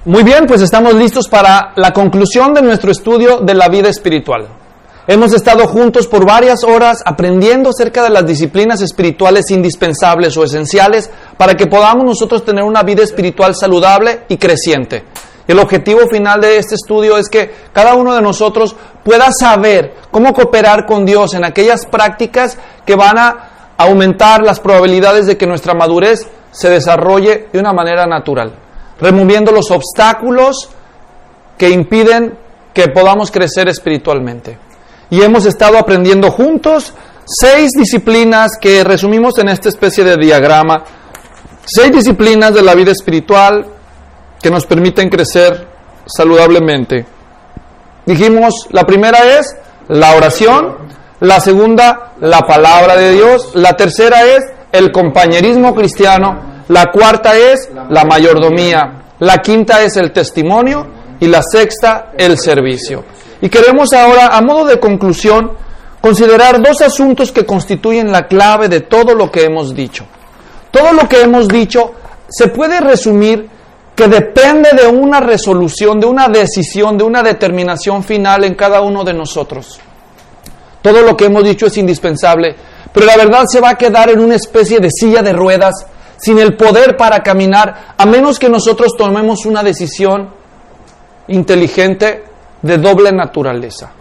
Muy bien, pues estamos listos para la conclusión de nuestro estudio de la vida espiritual. Hemos estado juntos por varias horas aprendiendo acerca de las disciplinas espirituales indispensables o esenciales para que podamos nosotros tener una vida espiritual saludable y creciente. El objetivo final de este estudio es que cada uno de nosotros pueda saber cómo cooperar con Dios en aquellas prácticas que van a aumentar las probabilidades de que nuestra madurez se desarrolle de una manera natural, removiendo los obstáculos que impiden que podamos crecer espiritualmente. Y hemos estado aprendiendo juntos 6 disciplinas que resumimos en esta especie de diagrama. 6 disciplinas de la vida espiritual que nos permiten crecer saludablemente. Dijimos, la primera es la oración, la segunda, la palabra de Dios, la tercera es el compañerismo cristiano, la cuarta es la mayordomía, la quinta es el testimonio y la sexta, el servicio. Y queremos ahora, a modo de conclusión, considerar 2 asuntos que constituyen la clave de todo lo que hemos dicho. Todo lo que hemos dicho se puede resumir que depende de una resolución, de una decisión, de una determinación final en cada uno de nosotros. Todo lo que hemos dicho es indispensable, pero la verdad se va a quedar en una especie de silla de ruedas, sin el poder para caminar, a menos que nosotros tomemos una decisión inteligente de doble naturaleza.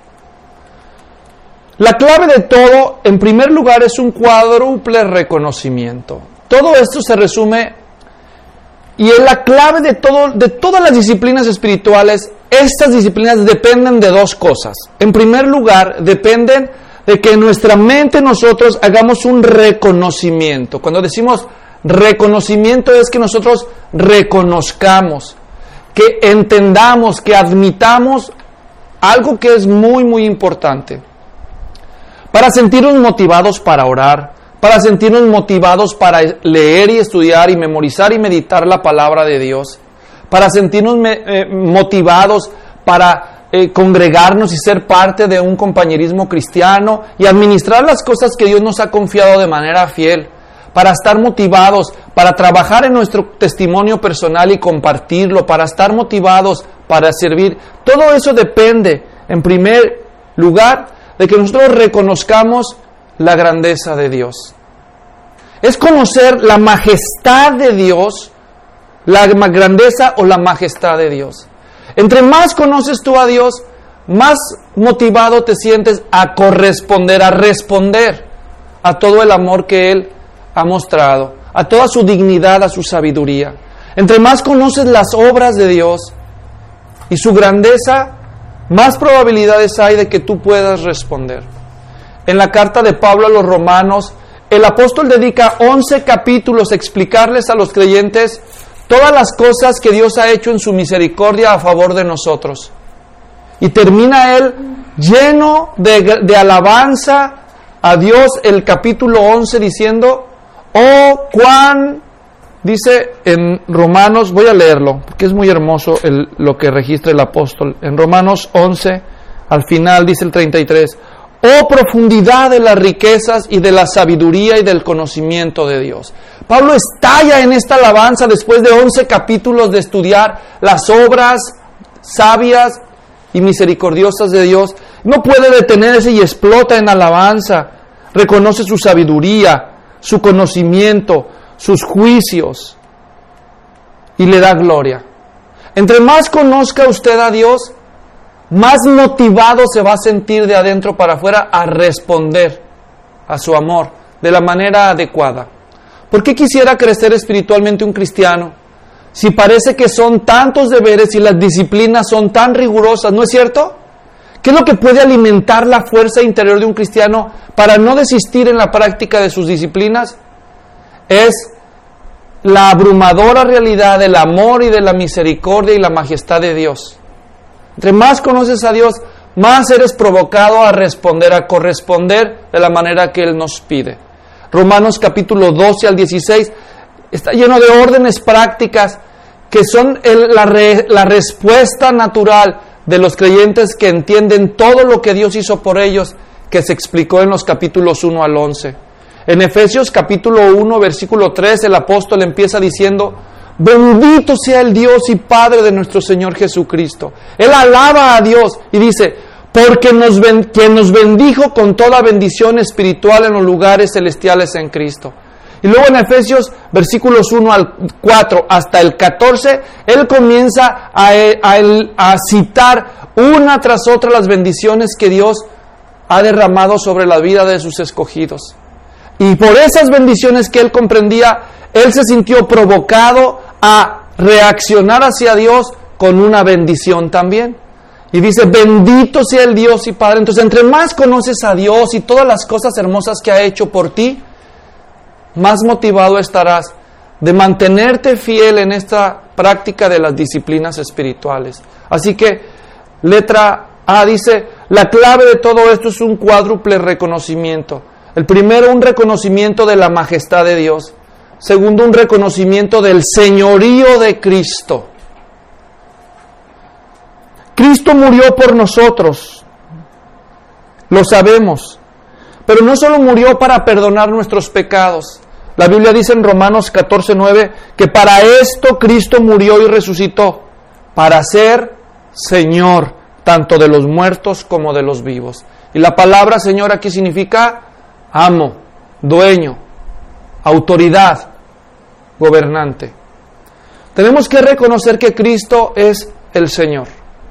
La clave de todo, en primer lugar, es un cuádruple reconocimiento. Todo esto se resume, y es la clave de todas las disciplinas espirituales. Estas disciplinas dependen de 2 cosas. En primer lugar, dependen de que en nuestra mente nosotros hagamos un reconocimiento. Cuando decimos reconocimiento es que nosotros reconozcamos, que entendamos, que admitamos algo que es muy, muy importante. Para sentirnos motivados para orar, para sentirnos motivados para leer y estudiar y memorizar y meditar la palabra de Dios, para sentirnos motivados para congregarnos y ser parte de un compañerismo cristiano y administrar las cosas que Dios nos ha confiado de manera fiel, para estar motivados, para trabajar en nuestro testimonio personal y compartirlo, para estar motivados para servir. Todo eso depende, en primer lugar, de que nosotros reconozcamos la grandeza de Dios. Es conocer la majestad de Dios, la grandeza o la majestad de Dios. Entre más conoces tú a Dios, más motivado te sientes a corresponder, a responder a todo el amor que Él ha mostrado, a toda su dignidad, a su sabiduría. Entre más conoces las obras de Dios y su grandeza, más probabilidades hay de que tú puedas responder. En la carta de Pablo a los Romanos, el apóstol dedica 11 capítulos a explicarles a los creyentes todas las cosas que Dios ha hecho en su misericordia a favor de nosotros. Y termina él lleno de alabanza a Dios el capítulo 11 diciendo, oh, cuán, dice en Romanos, voy a leerlo, porque es muy hermoso lo que registra el apóstol. En Romanos 11, al final, dice el 33, oh, profundidad de las riquezas y de la sabiduría y del conocimiento de Dios. Pablo estalla en esta alabanza después de 11 capítulos de estudiar las obras sabias y misericordiosas de Dios. No puede detenerse y explota en alabanza. Reconoce su sabiduría, su conocimiento, sus juicios y le da gloria. Entre más conozca usted a Dios, más motivado se va a sentir de adentro para afuera a responder a su amor de la manera adecuada. ¿Por qué quisiera crecer espiritualmente un cristiano si parece que son tantos deberes y las disciplinas son tan rigurosas? ¿No es cierto? ¿Qué es lo que puede alimentar la fuerza interior de un cristiano para no desistir en la práctica de sus disciplinas? Es la abrumadora realidad del amor y de la misericordia y la majestad de Dios. Entre más conoces a Dios, más eres provocado a responder, a corresponder de la manera que Él nos pide. Romanos capítulo 12 al 16 está lleno de órdenes prácticas que son la respuesta natural de los creyentes que entienden todo lo que Dios hizo por ellos, que se explicó en los capítulos 1 al 11. En Efesios capítulo 1, versículo 3, el apóstol empieza diciendo: Bendito sea el Dios y Padre de nuestro Señor Jesucristo. Él alaba a Dios y dice, porque quien nos bendijo con toda bendición espiritual en los lugares celestiales en Cristo. Y luego en Efesios, versículos 1 al 4 hasta el 14, Él comienza a citar una tras otra las bendiciones que Dios ha derramado sobre la vida de sus escogidos. Y por esas bendiciones que Él comprendía, Él se sintió provocado a reaccionar hacia Dios con una bendición también. Y dice, bendito sea el Dios y Padre. Entonces, entre más conoces a Dios y todas las cosas hermosas que ha hecho por ti, más motivado estarás de mantenerte fiel en esta práctica de las disciplinas espirituales. Así que, letra A dice, la clave de todo esto es un cuádruple reconocimiento. El primero, un reconocimiento de la majestad de Dios. Segundo, un reconocimiento del señorío de Cristo. Cristo murió por nosotros, lo sabemos, pero no solo murió para perdonar nuestros pecados. La Biblia dice en Romanos 14:9 que para esto Cristo murió y resucitó, para ser Señor tanto de los muertos como de los vivos. Y la palabra Señor aquí significa amo, dueño, autoridad, gobernante. Tenemos que reconocer que Cristo es el Señor.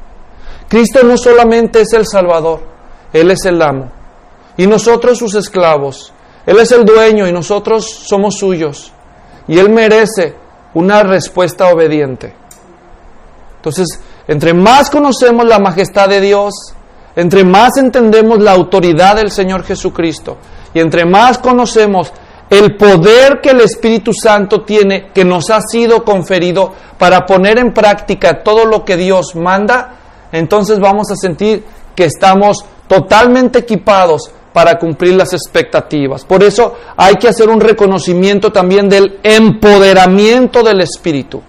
Cristo no solamente es el Salvador, Él es el amo. Y nosotros sus esclavos. Él es el dueño y nosotros somos suyos. Y Él merece una respuesta obediente. Entonces, entre más conocemos la majestad de Dios, entre más entendemos la autoridad del Señor Jesucristo, y entre más conocemos el poder que el Espíritu Santo tiene, que nos ha sido conferido para poner en práctica todo lo que Dios manda, entonces vamos a sentir que estamos totalmente equipados para cumplir las expectativas. Por eso hay que hacer un reconocimiento también del empoderamiento del Espíritu.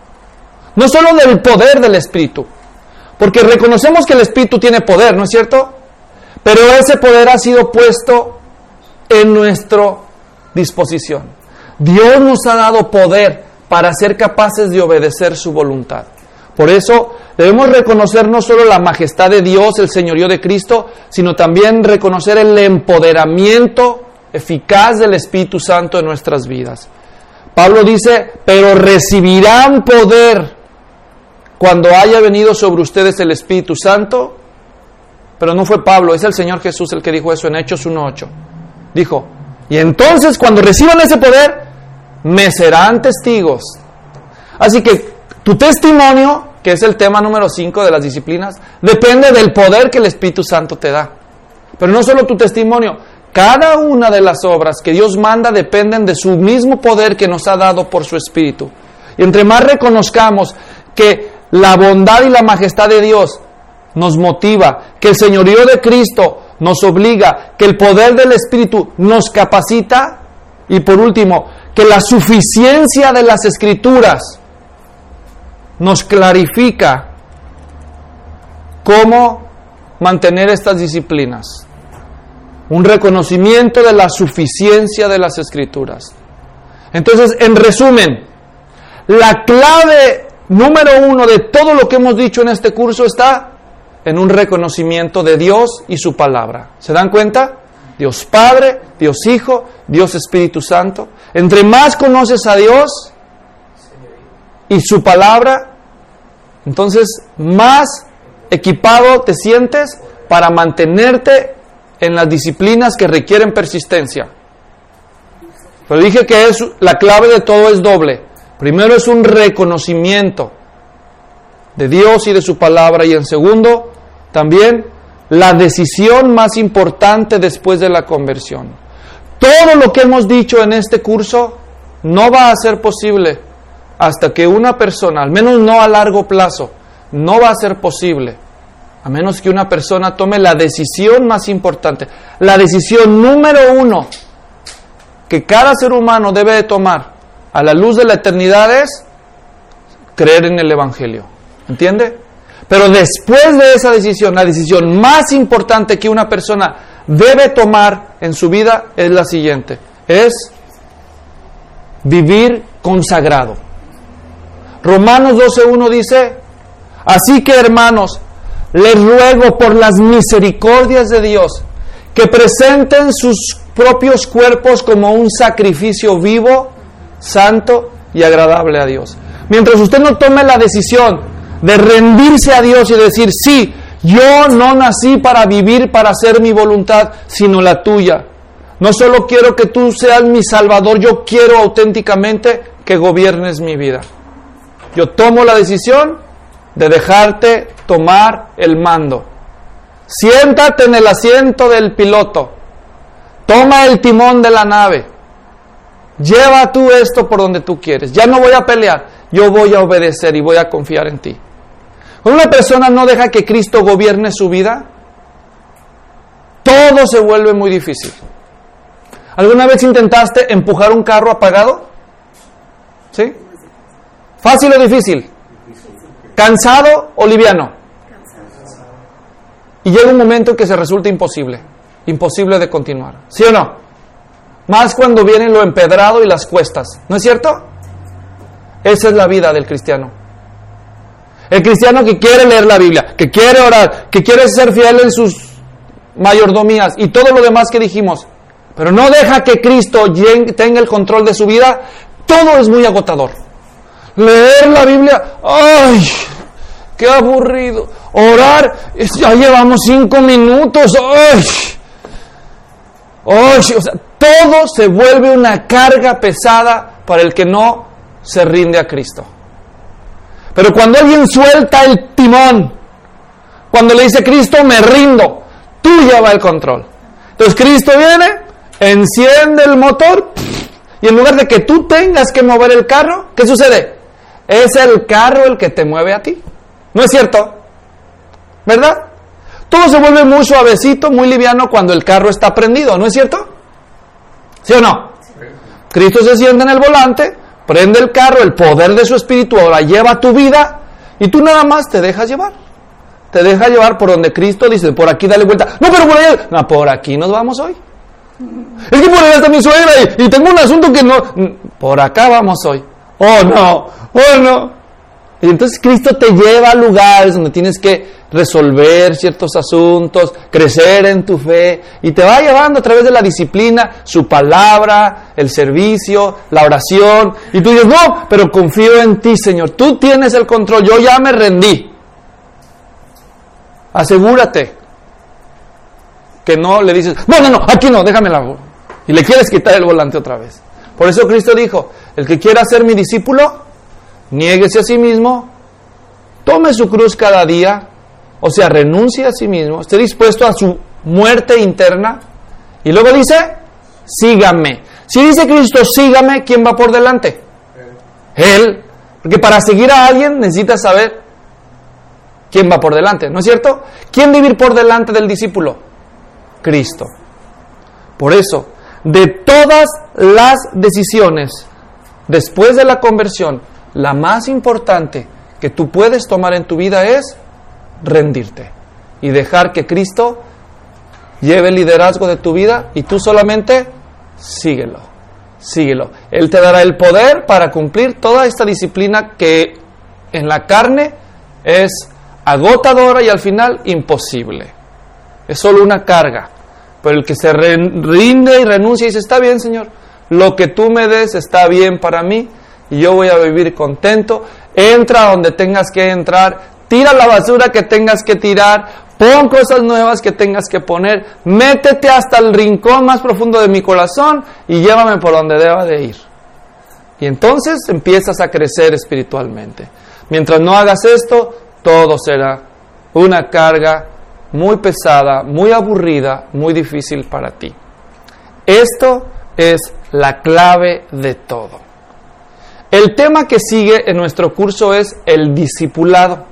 No solo del poder del Espíritu, porque reconocemos que el Espíritu tiene poder, ¿no es cierto? Pero ese poder ha sido puesto en nuestra disposición. Dios nos ha dado poder para ser capaces de obedecer su voluntad. Por eso debemos reconocer no solo la majestad de Dios, el señorío de Cristo, sino también reconocer el empoderamiento eficaz del Espíritu Santo en nuestras vidas. Pablo dice, pero recibirán poder cuando haya venido sobre ustedes el Espíritu Santo. Pero no fue Pablo, es el Señor Jesús el que dijo eso en Hechos 1:8. Dijo, y entonces cuando reciban ese poder, me serán testigos. Así que tu testimonio, que es el tema número 5 de las disciplinas, depende del poder que el Espíritu Santo te da. Pero no solo tu testimonio, cada una de las obras que Dios manda dependen de su mismo poder que nos ha dado por su Espíritu. Y entre más reconozcamos que la bondad y la majestad de Dios nos motiva, que el señorío de Cristo nos obliga, que el poder del Espíritu nos capacita, y por último, que la suficiencia de las Escrituras nos clarifica cómo mantener estas disciplinas. Un reconocimiento de la suficiencia de las Escrituras. Entonces, en resumen, la clave número 1 de todo lo que hemos dicho en este curso está en un reconocimiento de Dios y su palabra. ¿Se dan cuenta? Dios Padre, Dios Hijo, Dios Espíritu Santo. Entre más conoces a Dios y su palabra, entonces más equipado te sientes para mantenerte en las disciplinas que requieren persistencia. Pero dije que la clave de todo es doble. Primero es un reconocimiento de Dios y de su palabra, y en segundo, también la decisión más importante después de la conversión. Todo lo que hemos dicho en este curso no va a ser posible hasta que una persona, al menos no a largo plazo, no va a ser posible, a menos que una persona tome la decisión más importante, la decisión número 1 que cada ser humano debe de tomar a la luz de la eternidad es creer en el Evangelio. ¿Entiende? Pero después de esa decisión, la decisión más importante que una persona debe tomar en su vida es la siguiente: es vivir consagrado. Romanos 12:1 dice, así que hermanos, les ruego por las misericordias de Dios que presenten sus propios cuerpos como un sacrificio vivo, santo y agradable a Dios. Mientras usted no tome la decisión de rendirse a Dios y decir, sí, yo no nací para vivir, para hacer mi voluntad, sino la tuya. No solo quiero que tú seas mi Salvador, yo quiero auténticamente que gobiernes mi vida. Yo tomo la decisión de dejarte tomar el mando. Siéntate en el asiento del piloto. Toma el timón de la nave. Lleva tú esto por donde tú quieres. Ya no voy a pelear, yo voy a obedecer y voy a confiar en ti. Cuando una persona no deja que Cristo gobierne su vida, todo se vuelve muy difícil. ¿Alguna vez intentaste empujar un carro apagado? ¿Sí? ¿Fácil o difícil? ¿Cansado o liviano? Y llega un momento en que se resulta imposible de continuar. ¿Sí o no? Más cuando viene lo empedrado y las cuestas. ¿No es cierto? Esa es la vida del cristiano. El cristiano que quiere leer la Biblia, que quiere orar, que quiere ser fiel en sus mayordomías y todo lo demás que dijimos, pero no deja que Cristo tenga el control de su vida, todo es muy agotador. Leer la Biblia, ¡ay! ¡Qué aburrido! Orar, ya llevamos 5 minutos, ¡ay! ¡Ay! O sea, todo se vuelve una carga pesada para el que no se rinde a Cristo. Pero cuando alguien suelta el timón, cuando le dice, Cristo, me rindo, tú lleva el control. Entonces Cristo viene, enciende el motor, y en lugar de que tú tengas que mover el carro, ¿qué sucede? Es el carro el que te mueve a ti. ¿No es cierto? ¿Verdad? Todo se vuelve muy suavecito, muy liviano cuando el carro está prendido, ¿no es cierto? ¿Sí o no? Sí. Cristo se sienta en el volante, prende el carro, el poder de su espíritu ahora lleva tu vida y tú nada más te dejas llevar. Te dejas llevar por donde Cristo dice, por aquí dale vuelta. No, pero por allá, no, por aquí nos vamos hoy. Es que por allá está mi suegra y tengo un asunto que no, por acá vamos hoy. Oh no. Y entonces Cristo te lleva a lugares donde tienes que resolver ciertos asuntos, crecer en tu fe, y te va llevando a través de la disciplina, su palabra, el servicio, la oración, y tú dices, no, pero confío en ti, Señor, tú tienes el control, yo ya me rendí. Asegúrate que no le dices, no, aquí no, déjamela, y le quieres quitar el volante otra vez. Por eso Cristo dijo, el que quiera ser mi discípulo, niéguese a sí mismo, tome su cruz cada día, o sea, renuncie a sí mismo, esté dispuesto a su muerte interna, y luego dice, sígame. Si dice Cristo, sígame, ¿quién va por delante? Él. Porque para seguir a alguien necesitas saber quién va por delante, ¿no es cierto? ¿Quién debe ir por delante del discípulo? Cristo. Por eso, de todas las decisiones después de la conversión, la más importante que tú puedes tomar en tu vida es rendirte y dejar que Cristo lleve el liderazgo de tu vida y tú solamente síguelo. Él te dará el poder para cumplir toda esta disciplina que en la carne es agotadora y al final imposible. Es solo una carga. Pero el que se rinde y renuncia y dice, está bien, Señor, lo que tú me des está bien para mí y yo voy a vivir contento. Entra donde tengas que entrar, tira la basura que tengas que tirar, pon cosas nuevas que tengas que poner, métete hasta el rincón más profundo de mi corazón y llévame por donde deba de ir. Y entonces empiezas a crecer espiritualmente. Mientras no hagas esto, todo será una carga muy pesada, muy aburrida, muy difícil para ti. Esto es la clave de todo. El tema que sigue en nuestro curso es el discipulado.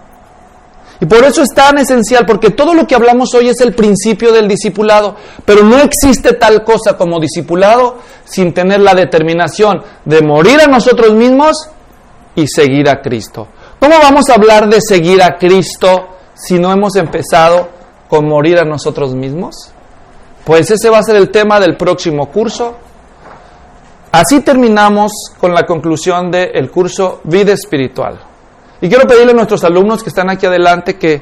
Y por eso es tan esencial, porque todo lo que hablamos hoy es el principio del discipulado, pero no existe tal cosa como discipulado sin tener la determinación de morir a nosotros mismos y seguir a Cristo. ¿Cómo vamos a hablar de seguir a Cristo si no hemos empezado con morir a nosotros mismos? Pues ese va a ser el tema del próximo curso. Así terminamos con la conclusión del curso Vida Espiritual. Y quiero pedirle a nuestros alumnos que están aquí adelante que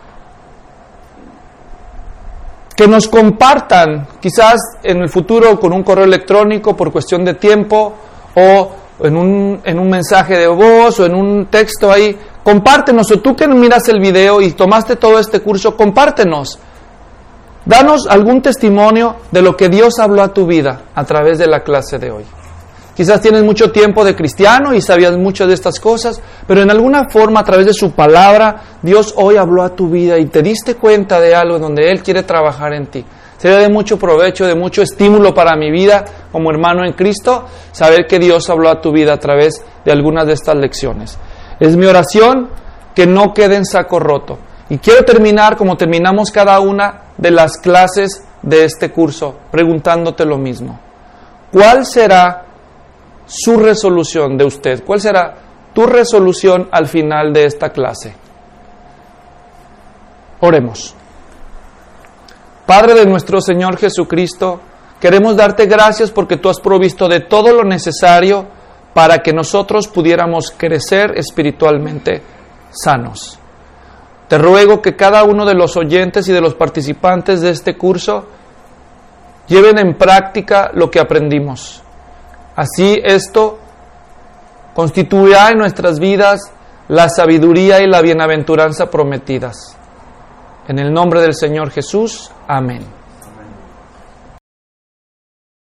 nos compartan, quizás en el futuro con un correo electrónico por cuestión de tiempo, o en un mensaje de voz, o en un texto ahí. Compártenos, o tú que miras el video y tomaste todo este curso, compártenos. Danos algún testimonio de lo que Dios habló a tu vida a través de la clase de hoy. Quizás tienes mucho tiempo de cristiano y sabías mucho de estas cosas, pero en alguna forma, a través de su palabra, Dios hoy habló a tu vida y te diste cuenta de algo donde Él quiere trabajar en ti. Sería de mucho provecho, de mucho estímulo para mi vida como hermano en Cristo, saber que Dios habló a tu vida a través de algunas de estas lecciones. Es mi oración que no quede en saco roto. Y quiero terminar como terminamos cada una de las clases de este curso, preguntándote lo mismo. ¿Cuál será su resolución de usted? ¿Cuál será tu resolución al final de esta clase? Oremos. Padre de nuestro Señor Jesucristo, queremos darte gracias porque tú has provisto de todo lo necesario para que nosotros pudiéramos crecer espiritualmente sanos. Te ruego que cada uno de los oyentes y de los participantes de este curso lleven en práctica lo que aprendimos. Así esto constituirá en nuestras vidas la sabiduría y la bienaventuranza prometidas. En el nombre del Señor Jesús, amén.